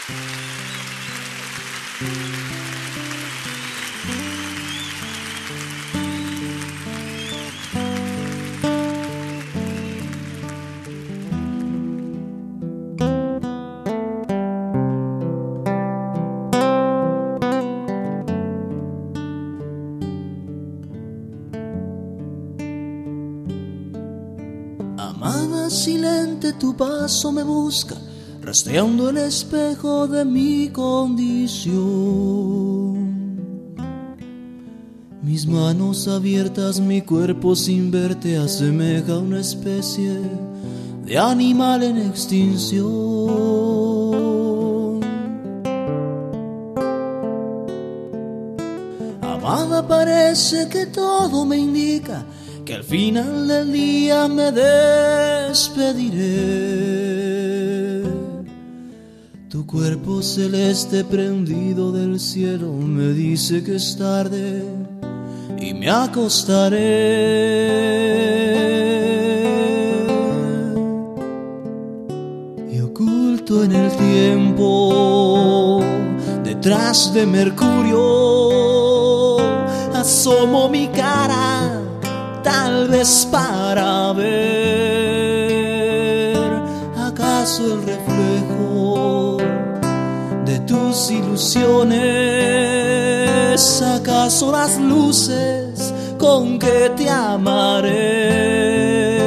Amada silente, tu paso me busca, rastreando el espejo de mi condición. Mis manos abiertas, mi cuerpo sin verte asemeja una especie de animal en extinción. Amada, parece que todo me indica que al final del día me despediré. Tu cuerpo celeste prendido del cielo me dice que es tarde y me acostaré. Y oculto en el tiempo, detrás de Mercurio, asomo mi cara, tal vez para ver acaso el reflejo de tus ilusiones, acaso las luces con que te amaré.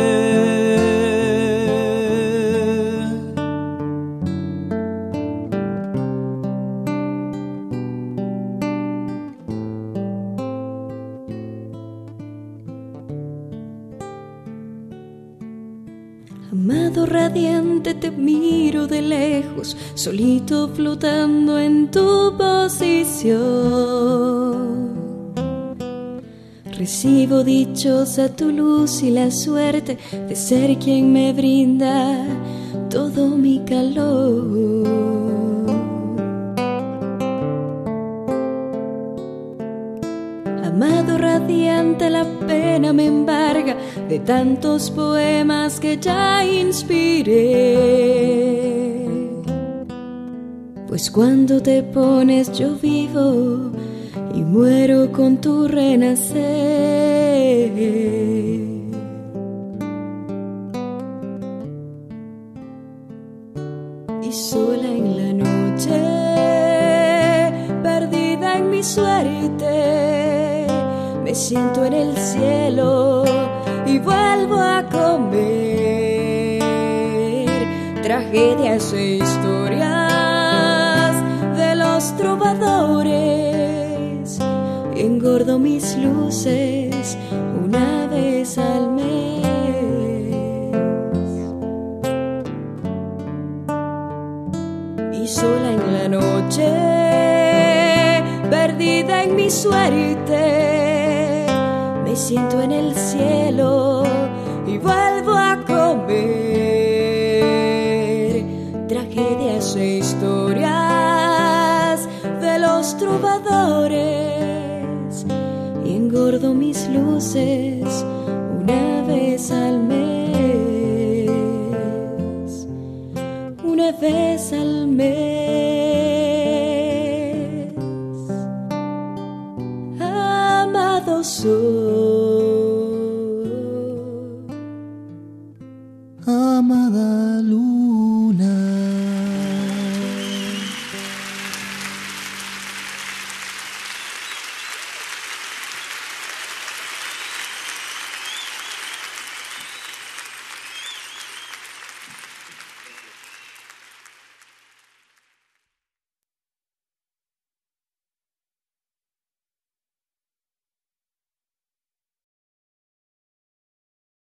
Amado radiante, te miro de lejos, solito flotando en tu posición. Recibo dichosa tu luz y la suerte de ser quien me brinda todo mi calor. Amado radiante, la pena me embarga de tantos poemas que ya inspiré. Pues cuando te pones yo vivo y muero con tu renacer. Y sola en la noche, perdida en mi suerte, me siento en el cielo y vuelvo a comer tragedias e historias de los trovadores. Engordo mis luces una vez al mes. Y sola en la noche, perdida en mi suerte, me siento en el cielo y vuelvo a comer tragedias e historias de los trovadores. Y engordo mis luces una vez al mes, una vez al mes. Amado soy.